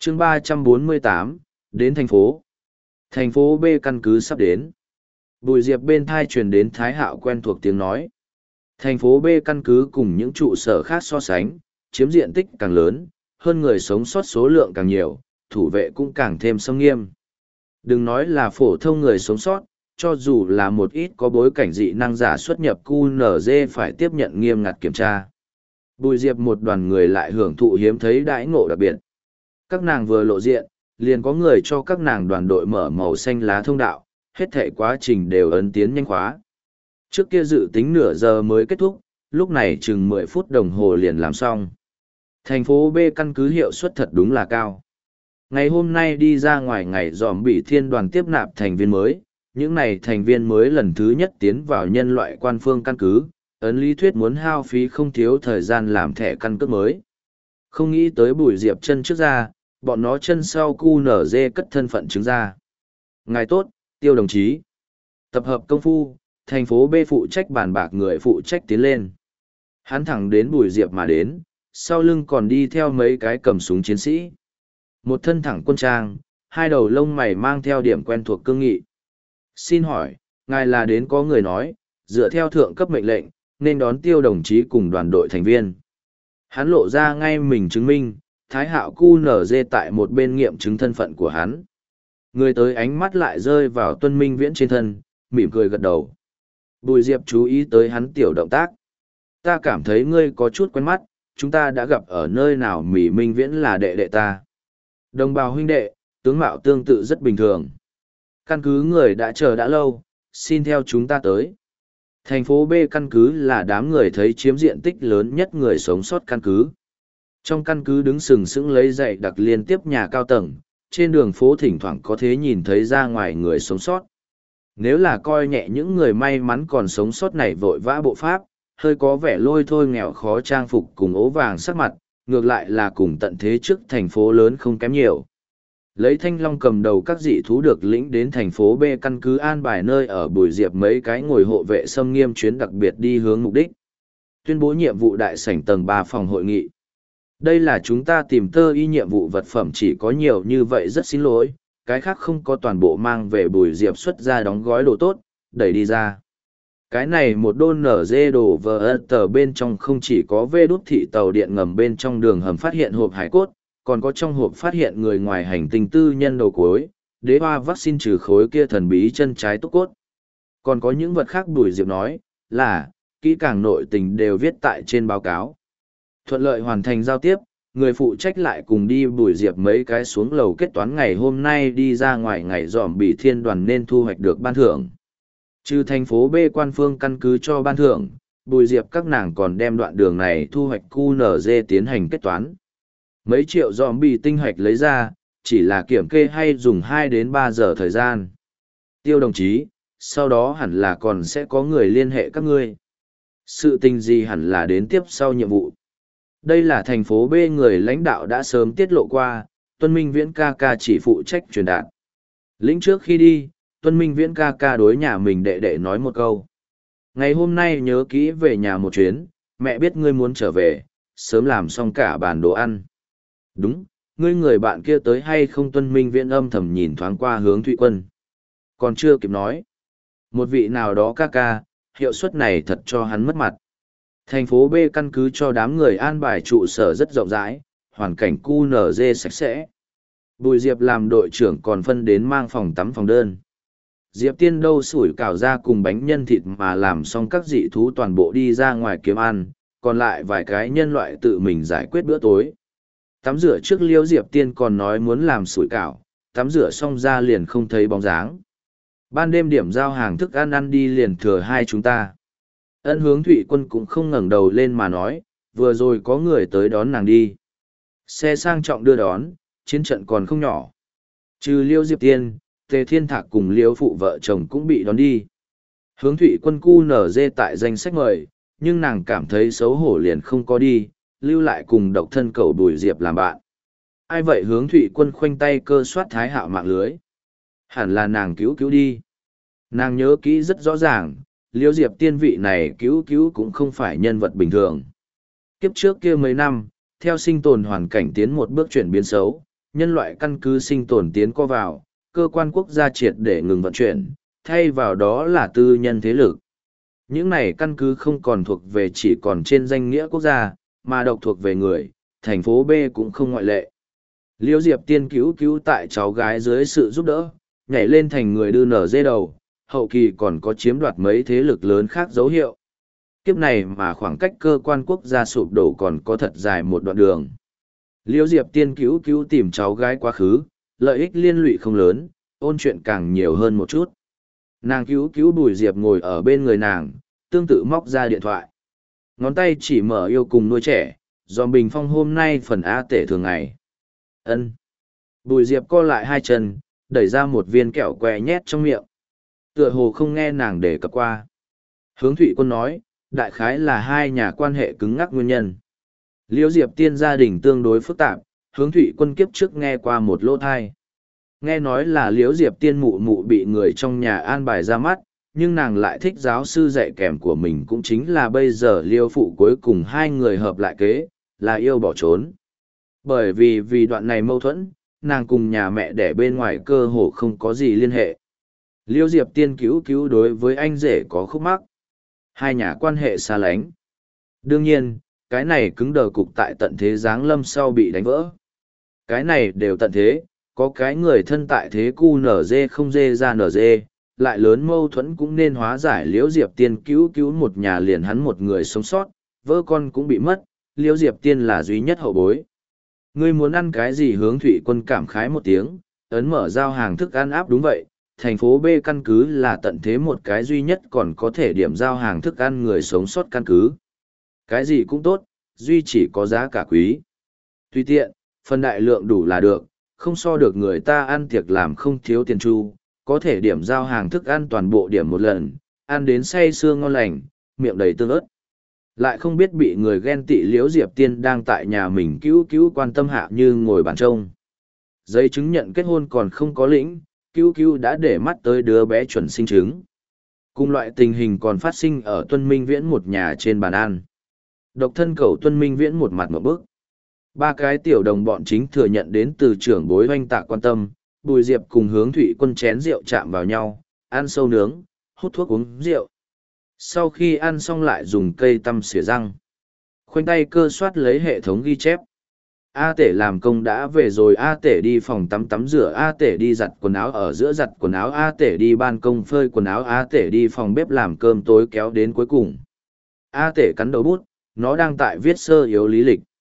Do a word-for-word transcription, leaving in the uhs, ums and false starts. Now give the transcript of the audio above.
chương ba trăm bốn mươi tám, đến thành phố. Thành phố B căn cứ sắp đến. Bùi Diệp bên thai truyền đến Thái Hạo quen thuộc tiếng nói. Thành phố B căn cứ cùng những trụ sở khác so sánh, chiếm diện tích càng lớn, hơn người sống sót số lượng càng nhiều, thủ vệ cũng càng thêm xâm nghiêm. Đừng nói là phổ thông người sống sót, cho dù là một ít có bối cảnh dị năng giả xuất nhập quy en giê phải tiếp nhận nghiêm ngặt kiểm tra. Bùi Diệp một đoàn người lại hưởng thụ hiếm thấy đãi ngộ đặc biệt. Các nàng vừa lộ diện, liền có người cho các nàng đoàn đội mở màu xanh lá thông đạo, hết thể quá trình đều ấn tiến nhanh khóa. Trước kia dự tính nửa giờ mới kết thúc, lúc này chừng mười phút đồng hồ liền làm xong. Thành phố B căn cứ hiệu suất thật đúng là cao. Ngày hôm nay đi ra ngoài ngày dòm bị thiên đoàn tiếp nạp thành viên mới, những này thành viên mới lần thứ nhất tiến vào nhân loại quan phương căn cứ, ấn lý thuyết muốn hao phí không thiếu thời gian làm thẻ căn cước mới. Không nghĩ tới Bùi Diệp chân trước ra, bọn nó chân sau cu nở dê cất thân phận chứng ra. Ngài tốt, Tiêu đồng chí. Tập hợp công phu, thành phố B phụ trách bàn bạc người phụ trách tiến lên. Hắn thẳng đến Bùi Diệp mà đến, sau lưng còn đi theo mấy cái cầm súng chiến sĩ. Một thân thẳng quân trang, hai đầu lông mày mang theo điểm quen thuộc cương nghị. Xin hỏi, ngài là đến có người nói, dựa theo thượng cấp mệnh lệnh, nên đón Tiêu đồng chí cùng đoàn đội thành viên. Hắn lộ ra ngay mình chứng minh, Thái Hạo cu nở dê tại một bên nghiệm chứng thân phận của hắn. Người tới ánh mắt lại rơi vào Tuân Minh Viễn trên thân, mỉm cười gật đầu. Bùi Diệp chú ý tới hắn tiểu động tác. Ta cảm thấy ngươi có chút quen mắt, chúng ta đã gặp ở nơi nào. Mỹ Minh Viễn là đệ đệ ta. Đồng bào huynh đệ, tướng mạo tương tự rất bình thường. Căn cứ người đã chờ đã lâu, xin theo chúng ta tới. Thành phố B căn cứ là đám người thấy chiếm diện tích lớn nhất người sống sót căn cứ. Trong căn cứ đứng sừng sững lấy dậy đặc liên tiếp nhà cao tầng, trên đường phố thỉnh thoảng có thể nhìn thấy ra ngoài người sống sót. Nếu là coi nhẹ những người may mắn còn sống sót này vội vã bộ pháp, hơi có vẻ lôi thôi nghèo khó trang phục cùng ố vàng sắc mặt, ngược lại là cùng tận thế trước thành phố lớn không kém nhiều. Lấy Thanh Long cầm đầu các dị thú được lĩnh đến thành phố B căn cứ an bài nơi ở Bùi Diệp mấy cái ngồi hộ vệ xâm nghiêm chuyến đặc biệt đi hướng mục đích. Tuyên bố nhiệm vụ đại sảnh tầng ba phòng hội nghị. Đây là chúng ta tìm tơ y nhiệm vụ vật phẩm chỉ có nhiều như vậy rất xin lỗi, cái khác không có toàn bộ mang về. Bùi Diệp xuất ra đóng gói đồ tốt, đẩy đi ra. Cái này một đôn nở dê đồ vờ tờ bên trong không chỉ có vê đút thị tàu điện ngầm bên trong đường hầm phát hiện hộp hải cốt, còn có trong hộp phát hiện người ngoài hành tinh tư nhân đầu cuối, đế hoa vaccine trừ khối kia thần bí chân trái túc cốt. Còn có những vật khác Bùi Diệp nói, là, kỹ càng nội tình đều viết tại trên báo cáo. Thuận lợi hoàn thành giao tiếp, người phụ trách lại cùng đi Bùi Diệp mấy cái xuống lầu kết toán ngày hôm nay đi ra ngoài ngày dòm bị thiên đoàn nên thu hoạch được ban thưởng. Trừ thành phố B quan phương căn cứ cho ban thưởng, Bùi Diệp các nàng còn đem đoạn đường này thu hoạch quy en giê tiến hành kết toán. Mấy triệu dòm bị tinh hoạch lấy ra, chỉ là kiểm kê hay dùng hai đến ba giờ thời gian. Tiêu đồng chí, sau đó hẳn là còn sẽ có người liên hệ các ngươi. Sự tình gì hẳn là đến tiếp sau nhiệm vụ. Đây là thành phố B người lãnh đạo đã sớm tiết lộ qua, Tuân Minh Viễn ca ca chỉ phụ trách truyền đạt. Lĩnh trước khi đi, Tuân Minh Viễn ca ca đối nhà mình đệ đệ nói một câu. Ngày hôm nay nhớ kỹ về nhà một chuyến, mẹ biết ngươi muốn trở về, sớm làm xong cả bàn đồ ăn. Đúng, ngươi người bạn kia tới hay không? Tuân Minh Viễn âm thầm nhìn thoáng qua Hướng Thụy Quân. Còn chưa kịp nói. Một vị nào đó ca ca, hiệu suất này thật cho hắn mất mặt. Thành phố B căn cứ cho đám người an bài trụ sở rất rộng rãi, hoàn cảnh quy en giê sạch sẽ. Bùi Diệp làm đội trưởng còn phân đến mang phòng tắm phòng đơn. Diệp Tiên đâu sủi cảo ra cùng bánh nhân thịt mà làm xong các dị thú toàn bộ đi ra ngoài kiếm ăn, còn lại vài cái nhân loại tự mình giải quyết bữa tối. Tắm rửa trước Liêu Diệp Tiên còn nói muốn làm sủi cảo, tắm rửa xong ra liền không thấy bóng dáng. Ban đêm điểm giao hàng thức ăn ăn đi liền thừa hai chúng ta. Ân Hướng Thụy Quân cũng không ngẩng đầu lên mà nói, vừa rồi có người tới đón nàng đi. Xe sang trọng đưa đón, chiến trận còn không nhỏ. Trừ Liêu Diệp Tiên, Tề Thiên Thạc cùng Liêu phụ vợ chồng cũng bị đón đi. Hướng Thụy Quân cu nở dê tại danh sách mời, nhưng nàng cảm thấy xấu hổ liền không có đi, lưu lại cùng độc thân cậu Bùi Diệp làm bạn. Ai vậy? Hướng Thụy Quân khoanh tay cơ soát Thái Hạo mạng lưới. Hẳn là nàng cứu cứu đi. Nàng nhớ kỹ rất rõ ràng, Liêu Diệp Tiên vị này cứu cứu cũng không phải nhân vật bình thường. Kiếp trước kia mấy năm, theo sinh tồn hoàn cảnh tiến một bước chuyển biến xấu, nhân loại căn cứ sinh tồn tiến co vào, cơ quan quốc gia triệt để ngừng vận chuyển, thay vào đó là tư nhân thế lực. Những này căn cứ không còn thuộc về chỉ còn trên danh nghĩa quốc gia, mà độc thuộc về người, thành phố B cũng không ngoại lệ. Liễu Diệp Tiên cứu cứu tại cháu gái dưới sự giúp đỡ, nhảy lên thành người đưa nở dê đầu, hậu kỳ còn có chiếm đoạt mấy thế lực lớn khác dấu hiệu. Kiếp này mà khoảng cách cơ quan quốc gia sụp đổ còn có thật dài một đoạn đường. Liễu Diệp Tiên cứu cứu tìm cháu gái quá khứ, lợi ích liên lụy không lớn, ôn chuyện càng nhiều hơn một chút. Nàng cứu cứu Bùi Diệp ngồi ở bên người nàng, tương tự móc ra điện thoại. Ngón tay chỉ mở yêu cùng nuôi trẻ, do bình phong hôm nay phần A tể thường ngày. Ân. Bùi Diệp co lại hai chân, đẩy ra một viên kẹo que nhét trong miệng. Tựa hồ không nghe nàng đề cập qua. Hướng Thụy Quân nói, đại khái là hai nhà quan hệ cứng ngắc nguyên nhân. Liễu Diệp Tiên gia đình tương đối phức tạp, Hướng Thụy Quân kiếp trước nghe qua một lỗ thai. Nghe nói là Liễu Diệp Tiên mụ mụ bị người trong nhà an bài ra mắt, nhưng nàng lại thích giáo sư dạy kèm của mình cũng chính là bây giờ Liêu phụ cuối cùng hai người hợp lại kế, là yêu bỏ trốn. Bởi vì vì đoạn này mâu thuẫn, nàng cùng nhà mẹ đẻ bên ngoài cơ hồ không có gì liên hệ. Liêu Diệp Tiên cứu cứu đối với anh rể có khúc mắc. Hai nhà quan hệ xa lánh. Đương nhiên, cái này cứng đờ cục tại tận thế giáng lâm sau bị đánh vỡ. Cái này đều tận thế, có cái người thân tại thế cu nở dê không dê ra nở dê, lại lớn mâu thuẫn cũng nên hóa giải. Liễu Diệp Tiên cứu cứu một nhà liền hắn một người sống sót, vợ con cũng bị mất, Liễu Diệp Tiên là duy nhất hậu bối. Ngươi muốn ăn cái gì? Hướng Thụy Quân cảm khái một tiếng, ấn mở giao hàng thức ăn áp. Đúng vậy, thành phố B căn cứ là tận thế một cái duy nhất còn có thể điểm giao hàng thức ăn người sống sót căn cứ. Cái gì cũng tốt, duy chỉ có giá cả quý. Tùy tiện, phần đại lượng đủ là được, không so được người ta ăn tiệc làm không thiếu tiền chu, có thể điểm giao hàng thức ăn toàn bộ điểm một lần, ăn đến say sưa ngon lành, miệng đầy tương ớt. Lại không biết bị người ghen tị. Liễu Diệp Tiên đang tại nhà mình cứu cứu quan tâm hạ như ngồi bàn trông. Giấy chứng nhận kết hôn còn không có lĩnh, cứu cứu đã để mắt tới đứa bé chuẩn sinh chứng. Cùng loại tình hình còn phát sinh ở Tuân Minh Viễn một nhà trên bàn ăn. Độc thân cầu Tuân Minh Viễn một mặt một bức. Ba cái tiểu đồng bọn chính thừa nhận đến từ trưởng bối hoanh tạ quan tâm, Bùi Diệp cùng Hướng Thụy Quân chén rượu chạm vào nhau, ăn sâu nướng, hút thuốc uống rượu. Sau khi ăn xong lại dùng cây tăm xỉa răng. Khoanh tay cơ soát lấy hệ thống ghi chép. A Tể làm công đã về rồi. A Tể đi phòng tắm tắm rửa. A Tể đi giặt quần áo ở giữa giặt quần áo. A Tể đi ban công phơi quần áo. A Tể đi phòng bếp làm cơm tối kéo đến cuối cùng. A Tể cắn đầu bút, nó đang tại viết sơ yếu lý lịch.